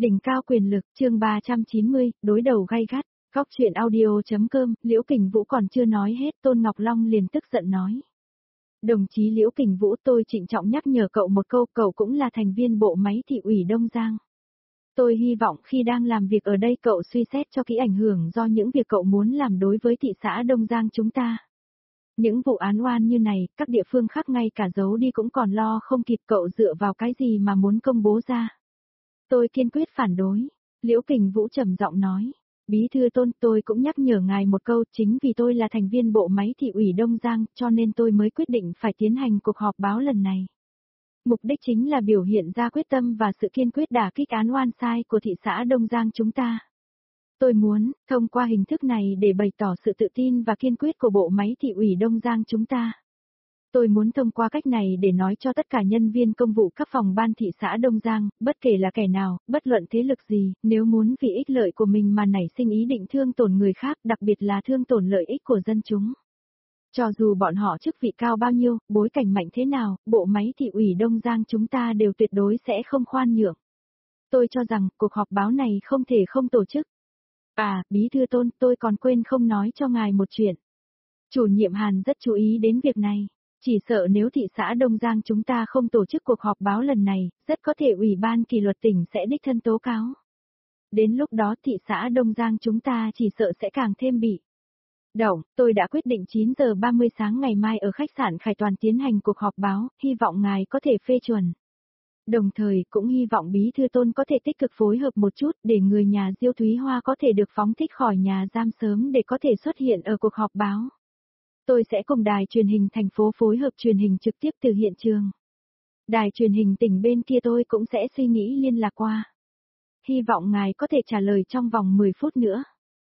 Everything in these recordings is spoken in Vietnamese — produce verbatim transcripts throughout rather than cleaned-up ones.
Đỉnh cao quyền lực, chương ba trăm chín mươi, đối đầu gay gắt. Góc chuyện audio.com, Liễu Kình Vũ còn chưa nói hết, Tôn Ngọc Long liền tức giận nói. Đồng chí Liễu Kình Vũ, tôi trịnh trọng nhắc nhở cậu một câu, cậu cũng là thành viên bộ máy thị ủy Đông Giang. Tôi hy vọng khi đang làm việc ở đây cậu suy xét cho kỹ ảnh hưởng do những việc cậu muốn làm đối với thị xã Đông Giang chúng ta. Những vụ án oan như này, các địa phương khác ngay cả giấu đi cũng còn lo không kịp, cậu dựa vào cái gì mà muốn công bố ra. Tôi kiên quyết phản đối. Liễu Kình Vũ trầm giọng nói. Bí thư Tôn, tôi cũng nhắc nhở ngài một câu, chính vì tôi là thành viên bộ máy thị ủy Đông Giang, cho nên tôi mới quyết định phải tiến hành cuộc họp báo lần này. Mục đích chính là biểu hiện ra quyết tâm và sự kiên quyết đả kích án oan sai của thị xã Đông Giang chúng ta. Tôi muốn, thông qua hình thức này để bày tỏ sự tự tin và kiên quyết của bộ máy thị ủy Đông Giang chúng ta. Tôi muốn thông qua cách này để nói cho tất cả nhân viên công vụ các phòng ban thị xã Đông Giang, bất kể là kẻ nào, bất luận thế lực gì, nếu muốn vì ích lợi của mình mà nảy sinh ý định thương tổn người khác, đặc biệt là thương tổn lợi ích của dân chúng. Cho dù bọn họ chức vị cao bao nhiêu, bối cảnh mạnh thế nào, bộ máy thị ủy Đông Giang chúng ta đều tuyệt đối sẽ không khoan nhượng. Tôi cho rằng, cuộc họp báo này không thể không tổ chức. À, Bí thư Tôn, tôi còn quên không nói cho ngài một chuyện. Chủ nhiệm Hàn rất chú ý đến việc này. Chỉ sợ nếu thị xã Đông Giang chúng ta không tổ chức cuộc họp báo lần này, rất có thể ủy ban kỷ luật tỉnh sẽ đích thân tố cáo. Đến lúc đó thị xã Đông Giang chúng ta chỉ sợ sẽ càng thêm bị động. Tôi đã quyết định chín giờ ba mươi sáng ngày mai ở khách sạn Khải Toàn tiến hành cuộc họp báo, hy vọng ngài có thể phê chuẩn. Đồng thời cũng hy vọng Bí thư Tôn có thể tích cực phối hợp một chút để người nhà Diêu Thúy Hoa có thể được phóng thích khỏi nhà giam sớm để có thể xuất hiện ở cuộc họp báo. Tôi sẽ cùng đài truyền hình thành phố phối hợp truyền hình trực tiếp từ hiện trường. Đài truyền hình tỉnh bên kia tôi cũng sẽ suy nghĩ liên lạc qua. Hy vọng ngài có thể trả lời trong vòng mười phút nữa.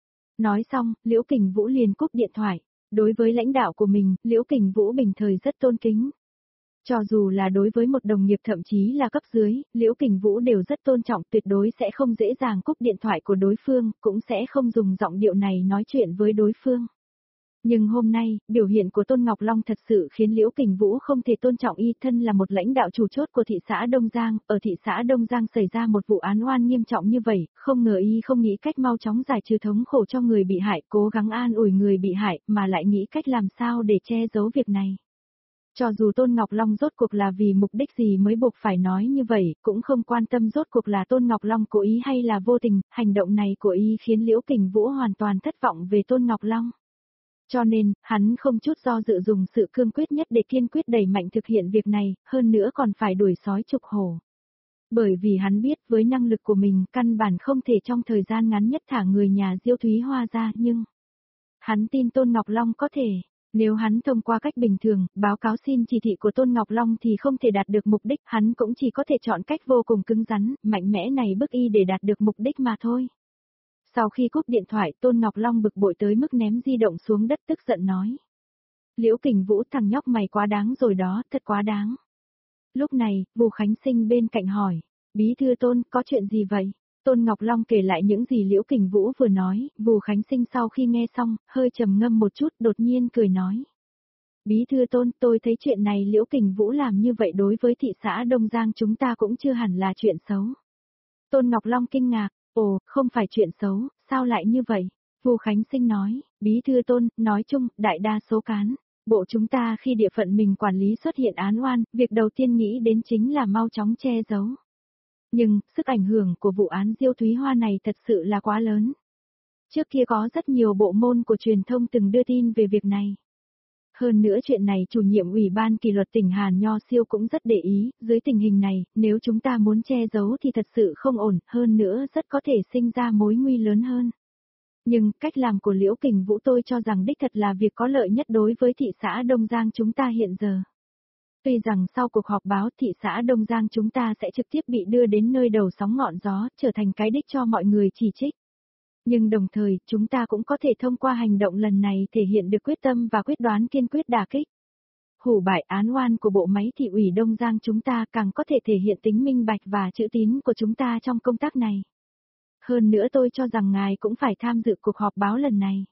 Nói xong, Liễu Kình Vũ liền cúp điện thoại. Đối với lãnh đạo của mình, Liễu Kình Vũ bình thời rất tôn kính. Cho dù là đối với một đồng nghiệp thậm chí là cấp dưới, Liễu Kình Vũ đều rất tôn trọng, tuyệt đối sẽ không dễ dàng cúp điện thoại của đối phương, cũng sẽ không dùng giọng điệu này nói chuyện với đối phương. Nhưng hôm nay, biểu hiện của Tôn Ngọc Long thật sự khiến Liễu Kình Vũ không thể tôn trọng y, thân là một lãnh đạo chủ chốt của thị xã Đông Giang, ở thị xã Đông Giang xảy ra một vụ án oan nghiêm trọng như vậy, không ngờ y không nghĩ cách mau chóng giải trừ thống khổ cho người bị hại, cố gắng an ủi người bị hại, mà lại nghĩ cách làm sao để che giấu việc này. Cho dù Tôn Ngọc Long rốt cuộc là vì mục đích gì mới buộc phải nói như vậy, cũng không quan tâm rốt cuộc là Tôn Ngọc Long cố ý hay là vô tình, hành động này của y khiến Liễu Kình Vũ hoàn toàn thất vọng về Tôn Ngọc Long. Cho nên, hắn không chút do dự dùng sự cương quyết nhất để kiên quyết đẩy mạnh thực hiện việc này, hơn nữa còn phải đuổi sói trục hổ. Bởi vì hắn biết với năng lực của mình căn bản không thể trong thời gian ngắn nhất thả người nhà Diêu Thúy Hoa ra, nhưng hắn tin Tôn Ngọc Long có thể. Nếu hắn thông qua cách bình thường, báo cáo xin chỉ thị của Tôn Ngọc Long thì không thể đạt được mục đích, hắn cũng chỉ có thể chọn cách vô cùng cứng rắn, mạnh mẽ này bức y để đạt được mục đích mà thôi. Sau khi cúp điện thoại, Tôn Ngọc Long bực bội tới mức ném di động xuống đất tức giận nói. Liễu Kình Vũ, thằng nhóc mày quá đáng rồi đó, thật quá đáng. Lúc này, Vu Khánh Sinh bên cạnh hỏi, Bí thư Tôn, có chuyện gì vậy? Tôn Ngọc Long kể lại những gì Liễu Kình Vũ vừa nói, Vu Khánh Sinh sau khi nghe xong, hơi trầm ngâm một chút, đột nhiên cười nói. Bí thư Tôn, tôi thấy chuyện này Liễu Kình Vũ làm như vậy đối với thị xã Đông Giang chúng ta cũng chưa hẳn là chuyện xấu. Tôn Ngọc Long kinh ngạc. Ồ, không phải chuyện xấu, sao lại như vậy? Vu Khánh Sinh nói, Bí thư Tôn, nói chung, đại đa số cán bộ chúng ta khi địa phận mình quản lý xuất hiện án oan, việc đầu tiên nghĩ đến chính là mau chóng che giấu. Nhưng, sức ảnh hưởng của vụ án Diêu Thúy Hoa này thật sự là quá lớn. Trước kia có rất nhiều bộ môn của truyền thông từng đưa tin về việc này. Hơn nữa chuyện này chủ nhiệm ủy ban kỷ luật tỉnh Hàn Nho Siêu cũng rất để ý, dưới tình hình này, nếu chúng ta muốn che giấu thì thật sự không ổn, hơn nữa rất có thể sinh ra mối nguy lớn hơn. Nhưng, cách làm của Liễu Kình Vũ tôi cho rằng đích thật là việc có lợi nhất đối với thị xã Đông Giang chúng ta hiện giờ. Tuy rằng sau cuộc họp báo thị xã Đông Giang chúng ta sẽ trực tiếp bị đưa đến nơi đầu sóng ngọn gió, trở thành cái đích cho mọi người chỉ trích. Nhưng đồng thời, chúng ta cũng có thể thông qua hành động lần này thể hiện được quyết tâm và quyết đoán kiên quyết đả kích. Hủ bại án oan của bộ máy thị ủy Đông Giang chúng ta càng có thể thể hiện tính minh bạch và chữ tín của chúng ta trong công tác này. Hơn nữa tôi cho rằng ngài cũng phải tham dự cuộc họp báo lần này.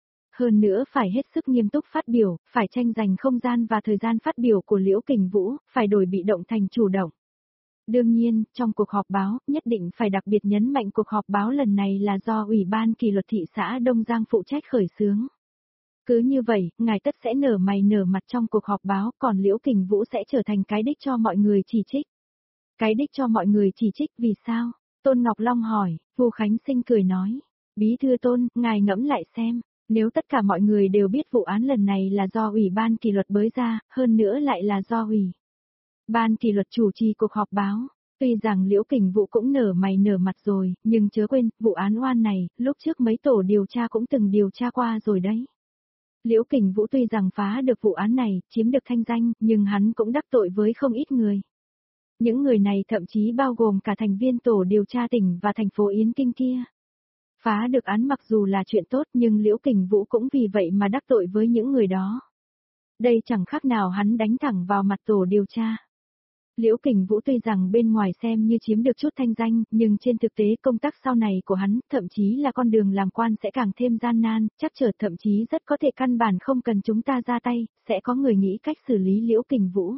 Hơn nữa phải hết sức nghiêm túc phát biểu, phải tranh giành không gian và thời gian phát biểu của Liễu Kình Vũ, phải đổi bị động thành chủ động. Đương nhiên, trong cuộc họp báo, nhất định phải đặc biệt nhấn mạnh cuộc họp báo lần này là do Ủy ban kỷ luật thị xã Đông Giang phụ trách khởi xướng. Cứ như vậy, ngài tất sẽ nở mày nở mặt trong cuộc họp báo, còn Liễu Kình Vũ sẽ trở thành cái đích cho mọi người chỉ trích. Cái đích cho mọi người chỉ trích vì sao? Tôn Ngọc Long hỏi, Vu Khánh Sinh cười nói. Bí thư Tôn, ngài ngẫm lại xem, nếu tất cả mọi người đều biết vụ án lần này là do Ủy ban kỷ luật bới ra, hơn nữa lại là do Ủy ban kỷ luật chủ trì cuộc họp báo. Tuy rằng Liễu Kình Vũ cũng nở mày nở mặt rồi, nhưng chớ quên, vụ án oan này, lúc trước mấy tổ điều tra cũng từng điều tra qua rồi đấy. Liễu Kình Vũ tuy rằng phá được vụ án này, chiếm được thanh danh, nhưng hắn cũng đắc tội với không ít người. Những người này thậm chí bao gồm cả thành viên tổ điều tra tỉnh và thành phố Yến Kinh kia. Phá được án mặc dù là chuyện tốt nhưng Liễu Kình Vũ cũng vì vậy mà đắc tội với những người đó. Đây chẳng khác nào hắn đánh thẳng vào mặt tổ điều tra. Liễu Kình Vũ tuy rằng bên ngoài xem như chiếm được chút thanh danh, nhưng trên thực tế công tác sau này của hắn, thậm chí là con đường làm quan sẽ càng thêm gian nan, chắc trở thậm chí rất có thể căn bản không cần chúng ta ra tay, sẽ có người nghĩ cách xử lý Liễu Kình Vũ.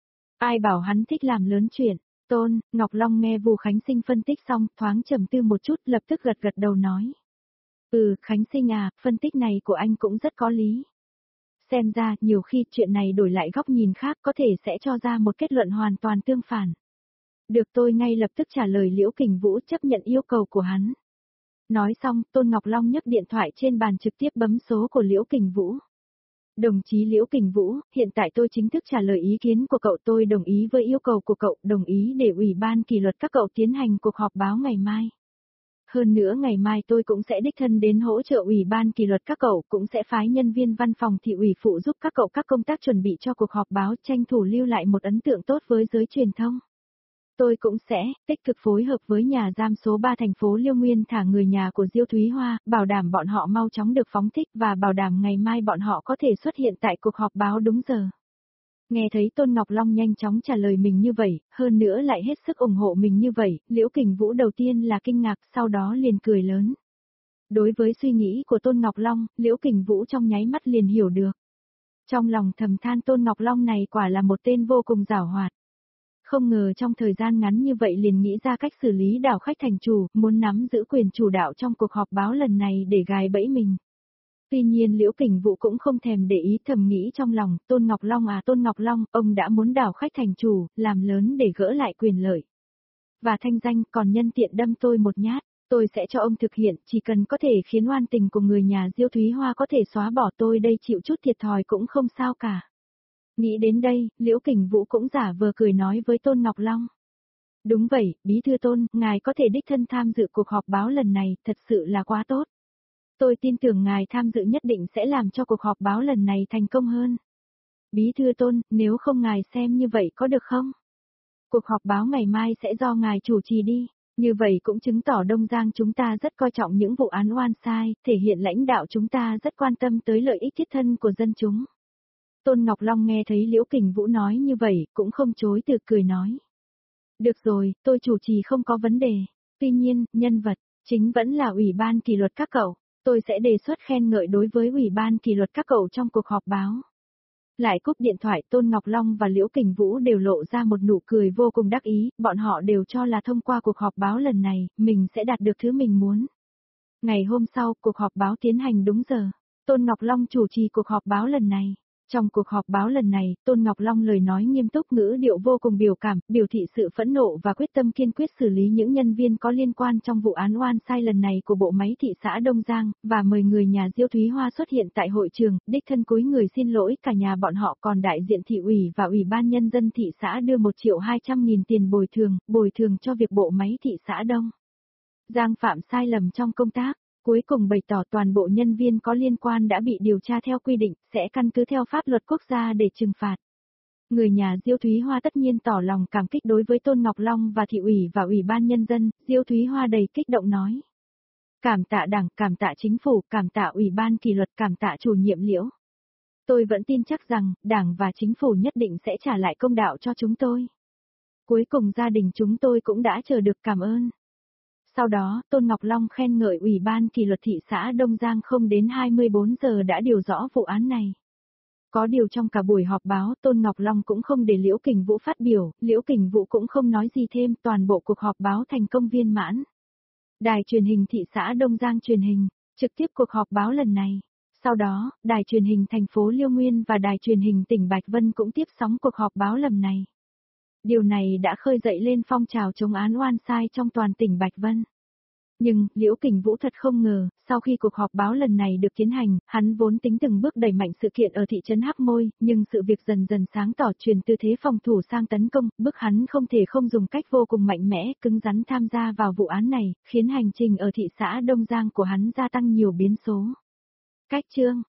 Ai bảo hắn thích làm lớn chuyện? Tôn, Ngọc Long nghe Vu Khánh Sinh phân tích xong, thoáng trầm tư một chút, lập tức gật gật đầu nói. Ừ, Khánh Sinh à, phân tích này của anh cũng rất có lý. Xem ra, nhiều khi chuyện này đổi lại góc nhìn khác có thể sẽ cho ra một kết luận hoàn toàn tương phản. Được, tôi ngay lập tức trả lời Liễu Kình Vũ chấp nhận yêu cầu của hắn. Nói xong, Tôn Ngọc Long nhấc điện thoại trên bàn trực tiếp bấm số của Liễu Kình Vũ. Đồng chí Liễu Kình Vũ, hiện tại tôi chính thức trả lời ý kiến của cậu, tôi đồng ý với yêu cầu của cậu, đồng ý để Ủy ban kỷ luật các cậu tiến hành cuộc họp báo ngày mai. Hơn nữa ngày mai tôi cũng sẽ đích thân đến hỗ trợ Ủy ban kỷ luật các cậu, cũng sẽ phái nhân viên văn phòng thị ủy phụ giúp các cậu các công tác chuẩn bị cho cuộc họp báo, tranh thủ lưu lại một ấn tượng tốt với giới truyền thông. Tôi cũng sẽ tích cực phối hợp với nhà giam số ba thành phố Liêu Nguyên thả người nhà của Diêu Thúy Hoa, bảo đảm bọn họ mau chóng được phóng thích và bảo đảm ngày mai bọn họ có thể xuất hiện tại cuộc họp báo đúng giờ. Nghe thấy Tôn Ngọc Long nhanh chóng trả lời mình như vậy, hơn nữa lại hết sức ủng hộ mình như vậy, Liễu Kình Vũ đầu tiên là kinh ngạc, sau đó liền cười lớn. Đối với suy nghĩ của Tôn Ngọc Long, Liễu Kình Vũ trong nháy mắt liền hiểu được. Trong lòng thầm than Tôn Ngọc Long này quả là một tên vô cùng giảo hoạt. Không ngờ trong thời gian ngắn như vậy liền nghĩ ra cách xử lý đảo khách thành chủ, muốn nắm giữ quyền chủ đạo trong cuộc họp báo lần này để gài bẫy mình. Tuy nhiên Liễu Kình Vũ cũng không thèm để ý, thầm nghĩ trong lòng, Tôn Ngọc Long à Tôn Ngọc Long, ông đã muốn đảo khách thành chủ, làm lớn để gỡ lại quyền lợi và thanh danh, còn nhân tiện đâm tôi một nhát, tôi sẽ cho ông thực hiện, chỉ cần có thể khiến oan tình của người nhà Diêu Thúy Hoa có thể xóa bỏ, tôi đây chịu chút thiệt thòi cũng không sao cả. Nghĩ đến đây, Liễu Kình Vũ cũng giả vờ cười nói với Tôn Ngọc Long. Đúng vậy, Bí thư Tôn, ngài có thể đích thân tham dự cuộc họp báo lần này, thật sự là quá tốt. Tôi tin tưởng ngài tham dự nhất định sẽ làm cho cuộc họp báo lần này thành công hơn. Bí thư Tôn, nếu không ngài xem như vậy có được không? Cuộc họp báo ngày mai sẽ do ngài chủ trì đi. Như vậy cũng chứng tỏ Đông Giang chúng ta rất coi trọng những vụ án oan sai, thể hiện lãnh đạo chúng ta rất quan tâm tới lợi ích thiết thân của dân chúng. Tôn Ngọc Long nghe thấy Liễu Kình Vũ nói như vậy, cũng không chối từ cười nói. Được rồi, tôi chủ trì không có vấn đề. Tuy nhiên, nhân vật, chính vẫn là Ủy ban kỷ luật các cậu. Tôi sẽ đề xuất khen ngợi đối với Ủy ban kỷ luật các cậu trong cuộc họp báo. Lại cúp điện thoại, Tôn Ngọc Long và Liễu Kình Vũ đều lộ ra một nụ cười vô cùng đắc ý, bọn họ đều cho là thông qua cuộc họp báo lần này, mình sẽ đạt được thứ mình muốn. Ngày hôm sau, cuộc họp báo tiến hành đúng giờ. Tôn Ngọc Long chủ trì cuộc họp báo lần này. Trong cuộc họp báo lần này, Tôn Ngọc Long lời nói nghiêm túc, ngữ điệu vô cùng biểu cảm, biểu thị sự phẫn nộ và quyết tâm kiên quyết xử lý những nhân viên có liên quan trong vụ án oan sai lần này của bộ máy thị xã Đông Giang, và mời người nhà Diêu Thúy Hoa xuất hiện tại hội trường, đích thân cúi người xin lỗi cả nhà bọn họ, còn đại diện thị ủy và ủy ban nhân dân thị xã đưa một triệu hai trăm nghìn tiền bồi thường, bồi thường cho việc bộ máy thị xã Đông Giang phạm sai lầm trong công tác. Cuối cùng bày tỏ toàn bộ nhân viên có liên quan đã bị điều tra theo quy định, sẽ căn cứ theo pháp luật quốc gia để trừng phạt. Người nhà Diêu Thúy Hoa tất nhiên tỏ lòng cảm kích đối với Tôn Ngọc Long và thị ủy và ủy ban nhân dân, Diêu Thúy Hoa đầy kích động nói. Cảm tạ Đảng, cảm tạ chính phủ, cảm tạ ủy ban kỷ luật, cảm tạ chủ nhiệm Liễu. Tôi vẫn tin chắc rằng, Đảng và chính phủ nhất định sẽ trả lại công đạo cho chúng tôi. Cuối cùng gia đình chúng tôi cũng đã chờ được, cảm ơn. Sau đó, Tôn Ngọc Long khen ngợi Ủy ban kỷ luật thị xã Đông Giang không đến hai mươi bốn giờ đã điều rõ vụ án này. Có điều trong cả buổi họp báo Tôn Ngọc Long cũng không để Liễu Kình Vũ phát biểu, Liễu Kình Vũ cũng không nói gì thêm, toàn bộ cuộc họp báo thành công viên mãn. Đài truyền hình thị xã Đông Giang truyền hình, trực tiếp cuộc họp báo lần này. Sau đó, đài truyền hình thành phố Liêu Nguyên và đài truyền hình tỉnh Bạch Vân cũng tiếp sóng cuộc họp báo lần này. Điều này đã khơi dậy lên phong trào chống án oan sai trong toàn tỉnh Bạch Vân. Nhưng, Liễu Kình Vũ thật không ngờ, sau khi cuộc họp báo lần này được tiến hành, hắn vốn tính từng bước đẩy mạnh sự kiện ở thị trấn Hắc Môi, nhưng sự việc dần dần sáng tỏ chuyển từ thế phòng thủ sang tấn công, bức hắn không thể không dùng cách vô cùng mạnh mẽ, cứng rắn tham gia vào vụ án này, khiến hành trình ở thị xã Đông Giang của hắn gia tăng nhiều biến số. Cách chương